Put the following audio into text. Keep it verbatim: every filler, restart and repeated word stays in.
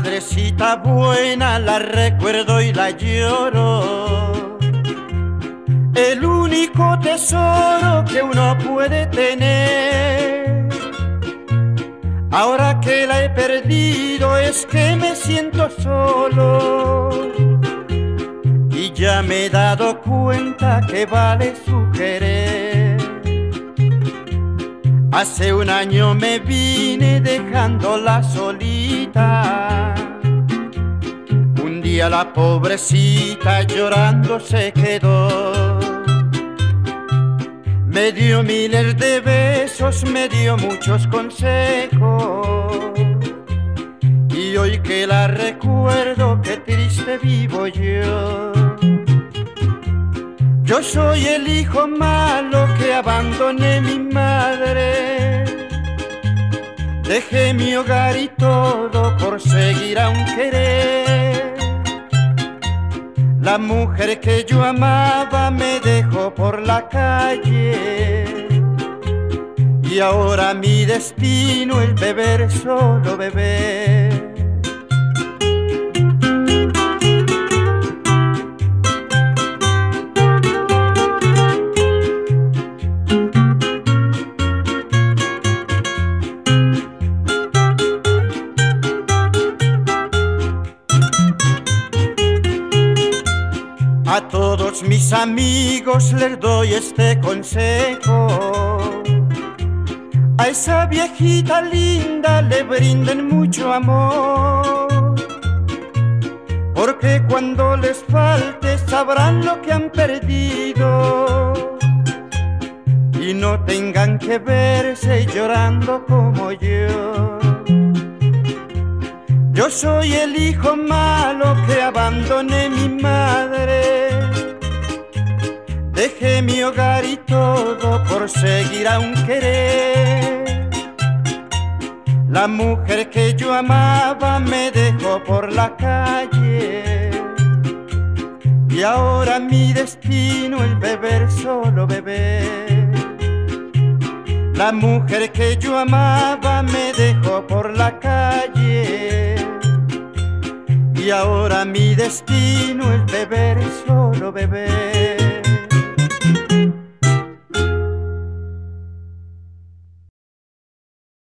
madrecita buena la recuerdo y la lloro. El único tesoro que uno puede tener. Ahora que la he perdido es que me siento solo. Y ya me he dado cuenta que vale su querer. Hace un año me vine dejándola solita. Un día la pobrecita llorando se quedó. Me dio miles de besos, me dio muchos consejos. Y hoy que la recuerdo, qué triste vivo yo. Yo soy el hijo malo que abandoné mi madre. Dejé mi hogar y todo por seguir a un querer. La mujer que yo amaba me dejó por la calle. Y ahora mi destino es beber, solo beber. A todos mis amigos les doy este consejo. A esa viejita linda le brinden mucho amor, porque cuando les falte sabrán lo que han perdido y no tengan que verse llorando como yo. Yo soy el hijo malo que abandoné mi madre. Dejé mi hogar y todo por seguir a un querer. La mujer que yo amaba me dejó por la calle. Y ahora mi destino es beber, solo beber. La mujer que yo amaba me dejó por la calle. Y ahora mi destino es beber, solo beber.